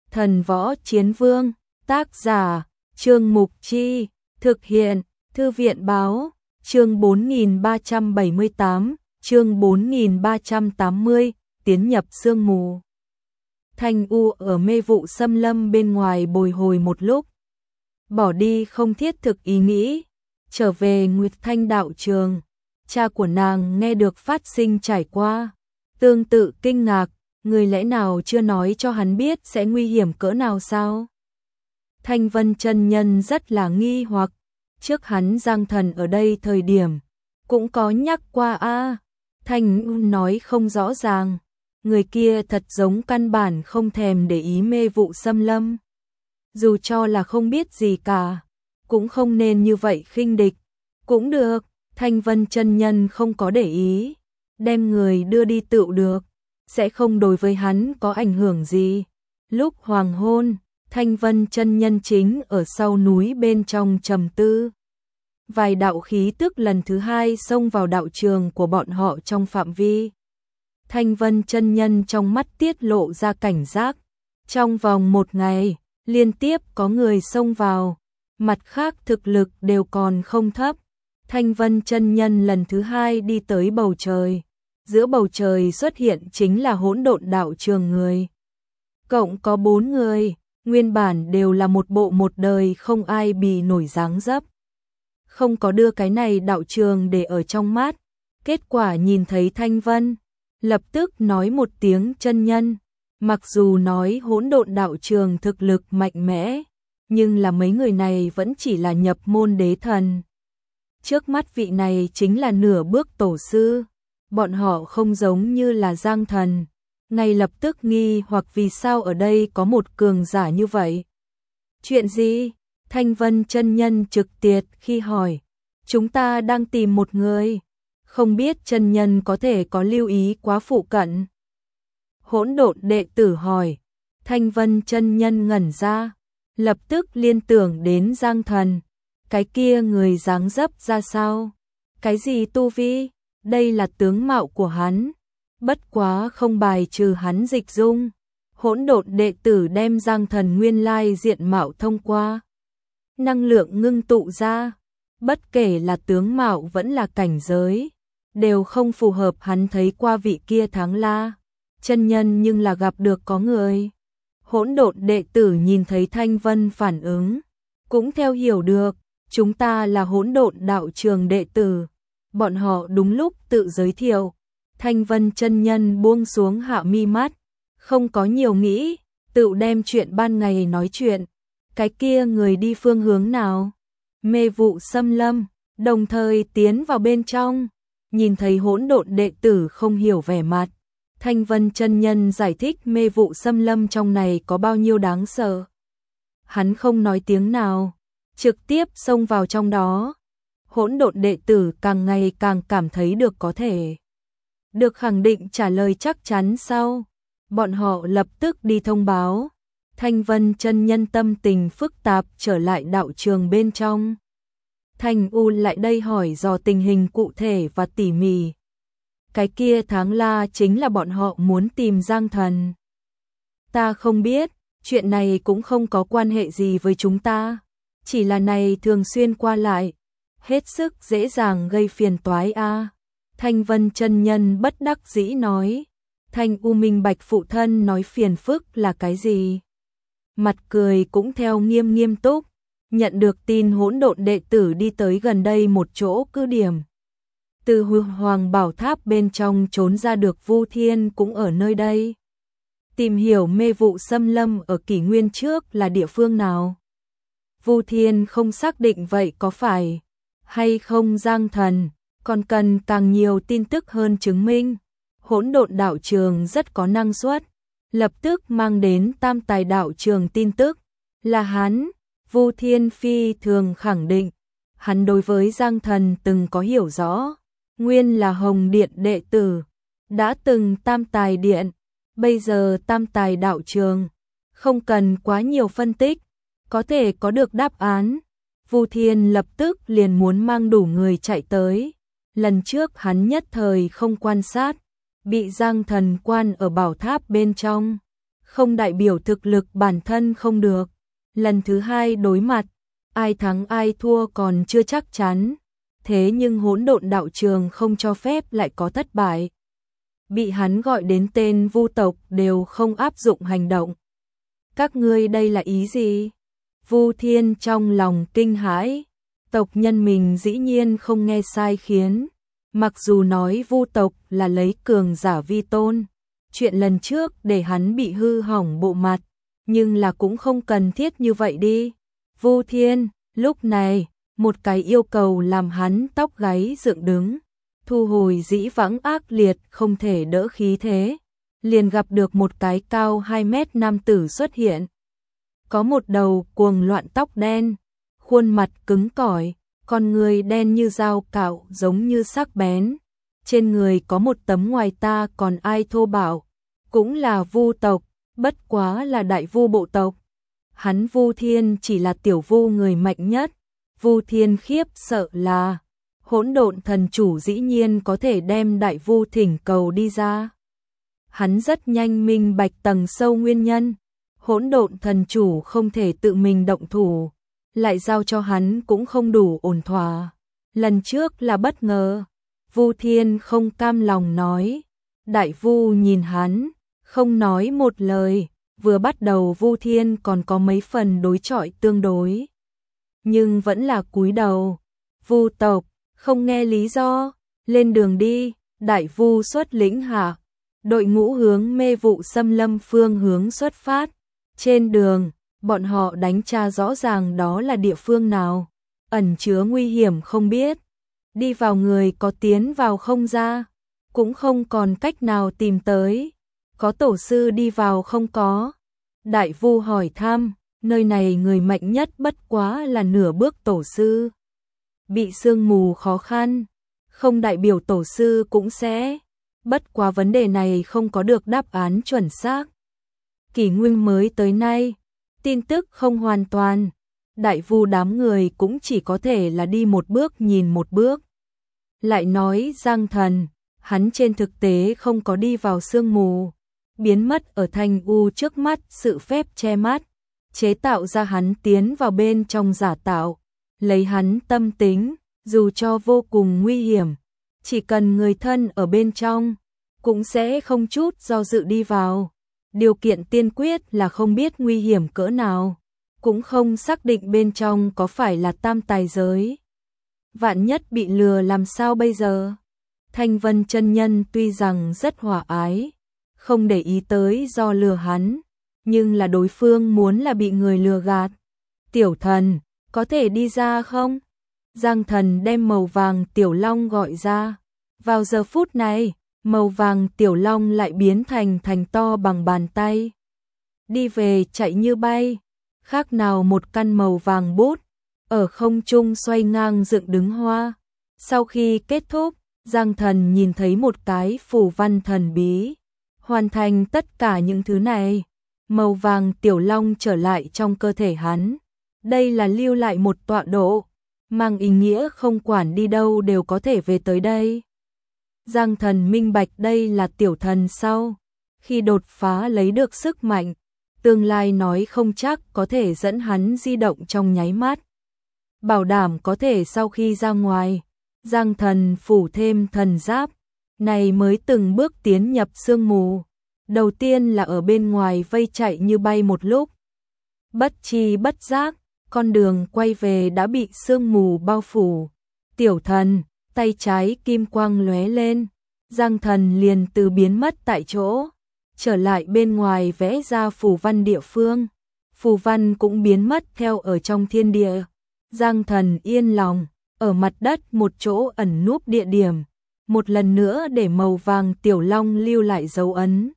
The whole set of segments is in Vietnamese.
Thần Võ Chiến Vương, tác giả, Trương Mục Chi, thực hiện, Thư viện Báo, chương 4378, chương 4380, tiến nhập sương mù. Thanh U ở mê vụ xâm lâm bên ngoài bồi hồi một lúc, bỏ đi không thiết thực ý nghĩ, trở về Nguyệt Thanh đạo trường. Cha của nàng nghe được phát sinh trải qua, tương tự kinh ngạc, người lẽ nào chưa nói cho hắn biết sẽ nguy hiểm cỡ nào sao? Thanh Vân chân nhân rất là nghi hoặc, trước hắn Giang Thần ở đây thời điểm cũng có nhắc qua a. Thanh U nói không rõ ràng, người kia thật giống căn bản không thèm để ý mê vụ xâm lâm. Dù cho là không biết gì cả, cũng không nên như vậy khinh địch. Cũng được, Thanh Vân chân nhân không có để ý, đem người đưa đi tựu được, sẽ không đối với hắn có ảnh hưởng gì. Lúc hoàng hôn, Thanh Vân chân nhân chính ở sau núi bên trong trầm tư. Vài đạo khí tức lần thứ hai xông vào đạo trường của bọn họ trong phạm vi. Thanh Vân chân nhân trong mắt tiết lộ ra cảnh giác. Trong vòng một ngày, liên tiếp có người xông vào, mặt khác thực lực đều còn không thấp. Thanh Vân chân nhân lần thứ hai đi tới bầu trời. Giữa bầu trời xuất hiện chính là hỗn độn đạo trường người. Cộng có 4 người, nguyên bản đều là một bộ một đời không ai bì nổi dáng dấp. Không có đưa cái này đạo trường để ở trong mắt. Kết quả nhìn thấy Thanh Vân, lập tức nói một tiếng chân nhân. Mặc dù nói hỗn độn đạo trường thực lực mạnh mẽ, nhưng là mấy người này vẫn chỉ là nhập môn đế thần. Trước mắt vị này chính là nửa bước tổ sư. Bọn họ không giống như là Giang Thần, ngay lập tức nghi hoặc vì sao ở đây có một cường giả như vậy. Chuyện gì? Thanh Vân chân nhân trực tiệt khi hỏi. Chúng ta đang tìm một người, không biết chân nhân có thể có lưu ý quá phụ cận. Hỗn độn đệ tử hỏi. Thanh Vân chân nhân ngẩn ra, lập tức liên tưởng đến Giang Thần. Cái kia người dáng dấp ra sao? Cái gì tu vi? Đây là tướng mạo của hắn, bất quá không bài trừ hắn dịch dung. Hỗn độn đệ tử đem Giang Thần nguyên lai diện mạo thông qua năng lượng ngưng tụ ra, bất kể là tướng mạo vẫn là cảnh giới, đều không phù hợp hắn thấy qua vị kia Tháng La chân nhân, nhưng là gặp được có người. Hỗn độn đệ tử nhìn thấy Thanh Vân phản ứng, cũng theo hiểu được, chúng ta là hỗn độn đạo trường đệ tử. Bọn họ đúng lúc tự giới thiệu. Thanh Vân chân nhân buông xuống hạ mi mắt, không có nhiều nghĩ, tự đem chuyện ban ngày nói chuyện. Cái kia người đi phương hướng nào? Mê vụ xâm lâm, đồng thời tiến vào bên trong. Nhìn thấy hỗn độn đệ tử không hiểu vẻ mặt, Thanh Vân chân nhân giải thích mê vụ xâm lâm trong này có bao nhiêu đáng sợ. Hắn không nói tiếng nào, trực tiếp xông vào trong đó. Hỗn độn đệ tử càng ngày càng cảm thấy được có thể được khẳng định trả lời chắc chắn sau. Bọn họ lập tức đi thông báo. Thanh Vân chân nhân tâm tình phức tạp trở lại đạo trường bên trong. Thanh U lại đây hỏi dò tình hình cụ thể và tỉ mỉ. Cái kia Tháng La chính là bọn họ muốn tìm Giang Thần. Ta không biết, chuyện này cũng không có quan hệ gì với chúng ta. Chỉ là này thường xuyên qua lại, hết sức dễ dàng gây phiền toái a. Thanh Vân chân nhân bất đắc dĩ nói. Thanh U minh bạch phụ thân nói phiền phức là cái gì. Mặt cười cũng theo nghiêm túc. Nhận được tin hỗn độn đệ tử đi tới gần đây một chỗ cứ điểm. Từ Hoàng Bảo Tháp bên trong trốn ra được Vu Thiên cũng ở nơi đây. Tìm hiểu mê vụ xâm lâm ở kỷ nguyên trước là địa phương nào. Vu Thiên không xác định vậy có phải hay không Giang Thần, còn cần càng nhiều tin tức hơn chứng minh. Hỗn độn đạo trường rất có năng suất, lập tức mang đến Tam Tài đạo trường tin tức. Là hắn, Vu Thiên phi thường khẳng định, hắn đối với Giang Thần từng có hiểu rõ, nguyên là Hồng Điện đệ tử, đã từng Tam Tài Điện, bây giờ Tam Tài đạo trường, không cần quá nhiều phân tích, có thể có được đáp án. Vu Thiên lập tức liền muốn mang đủ người chạy tới. Lần trước hắn nhất thời không quan sát, bị Giang Thần quan ở bảo tháp bên trong, không đại biểu thực lực bản thân không được. Lần thứ hai đối mặt, ai thắng ai thua còn chưa chắc chắn. Thế nhưng hỗn độn đạo trường không cho phép lại có thất bại. Bị hắn gọi đến tên Vu tộc đều không áp dụng hành động. Các ngươi đây là ý gì? Vu Thiên trong lòng kinh hãi, tộc nhân mình dĩ nhiên không nghe sai khiến. Mặc dù nói Vu tộc là lấy cường giả vi tôn, chuyện lần trước để hắn bị hư hỏng bộ mặt, nhưng là cũng không cần thiết như vậy đi. Vu Thiên, lúc này, một cái yêu cầu làm hắn tóc gáy dựng đứng, thu hồi dĩ vãng ác liệt không thể đỡ khí thế, liền gặp được một cái cao 2 mét nam tử xuất hiện. Có một đầu cuồng loạn tóc đen, khuôn mặt cứng cỏi, con người đen như dao cạo giống như sắc bén. Trên người có một tấm ngoài ta còn ai thô bạo, cũng là Vu tộc, bất quá là đại vu bộ tộc. Hắn Vu Thiên chỉ là tiểu vu người mạnh nhất. Vu Thiên khiếp sợ là hỗn độn thần chủ dĩ nhiên có thể đem đại vu thỉnh cầu đi ra. Hắn rất nhanh minh bạch tầng sâu nguyên nhân. Hỗn độn thần chủ không thể tự mình động thủ, lại giao cho hắn cũng không đủ ổn thỏa. Lần trước là bất ngờ. Vu Thiên không cam lòng nói. Đại vu nhìn hắn, không nói một lời. Vừa bắt đầu Vu Thiên còn có mấy phần đối chọi tương đối, nhưng vẫn là cúi đầu. Vu tộc, không nghe lý do, lên đường đi. Đại vu xuất lĩnh hạ, đội ngũ hướng mê vụ xâm lâm phương hướng xuất phát. Trên đường, bọn họ đánh tra rõ ràng đó là địa phương nào, ẩn chứa nguy hiểm không biết. Đi vào người có tiến vào không ra, cũng không còn cách nào tìm tới. Có tổ sư đi vào không có? Đại vu hỏi thăm, nơi này người mạnh nhất bất quá là nửa bước tổ sư. Bị sương mù khó khăn, không đại biểu tổ sư cũng sẽ. Bất quá vấn đề này không có được đáp án chuẩn xác. Kỷ nguyên mới tới nay, tin tức không hoàn toàn. Đại vu đám người cũng chỉ có thể là đi một bước nhìn một bước. Lại nói Giang Thần, hắn trên thực tế không có đi vào sương mù, biến mất ở thanh u trước mắt sự phép che mắt, chế tạo ra hắn tiến vào bên trong giả tạo, lấy hắn tâm tính, dù cho vô cùng nguy hiểm, chỉ cần người thân ở bên trong, cũng sẽ không chút do dự đi vào. Điều kiện tiên quyết là không biết nguy hiểm cỡ nào, cũng không xác định bên trong có phải là tam tài giới. Vạn nhất bị lừa làm sao bây giờ? Thanh Vân chân nhân tuy rằng rất hòa ái, không để ý tới do lừa hắn, nhưng là đối phương muốn là bị người lừa gạt. Tiểu thần, có thể đi ra không? Giang Thần đem màu vàng tiểu long gọi ra. Vào giờ phút này, màu vàng tiểu long lại biến thành to bằng bàn tay. Đi về chạy như bay, khác nào một căn màu vàng bút, ở không trung xoay ngang dựng đứng hoa. Sau khi kết thúc, Giang Thần nhìn thấy một cái phù văn thần bí. Hoàn thành tất cả những thứ này, màu vàng tiểu long trở lại trong cơ thể hắn. Đây là lưu lại một tọa độ, mang ý nghĩa không quản đi đâu đều có thể về tới đây. Giang Thần minh bạch đây là tiểu thần sau, khi đột phá lấy được sức mạnh, tương lai nói không chắc có thể dẫn hắn di động trong nháy mắt. Bảo đảm có thể sau khi ra ngoài, Giang Thần phủ thêm thần giáp, này mới từng bước tiến nhập sương mù. Đầu tiên là ở bên ngoài vây chạy như bay một lúc. Bất chi bất giác, con đường quay về đã bị sương mù bao phủ. Tiểu thần, tay trái kim quang lóe lên, Giang Thần liền từ biến mất tại chỗ, trở lại bên ngoài vẽ ra phù văn địa phương. Phù văn cũng biến mất theo ở trong thiên địa. Giang Thần yên lòng, ở mặt đất một chỗ ẩn núp địa điểm, một lần nữa để màu vàng tiểu long lưu lại dấu ấn.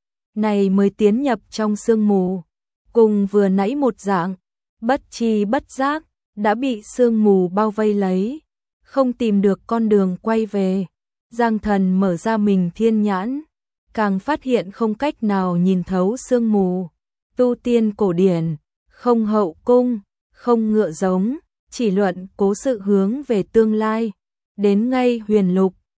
Này mới tiến nhập trong sương mù, cùng vừa nãy một dạng, bất chi bất giác, đã bị sương mù bao vây lấy, không tìm được con đường quay về. Giang Thần mở ra mình thiên nhãn, càng phát hiện không cách nào nhìn thấu sương mù. Tu tiên cổ điển, không hậu cung, không ngựa giống, chỉ luận cố sự hướng về tương lai, đến ngay huyền lục,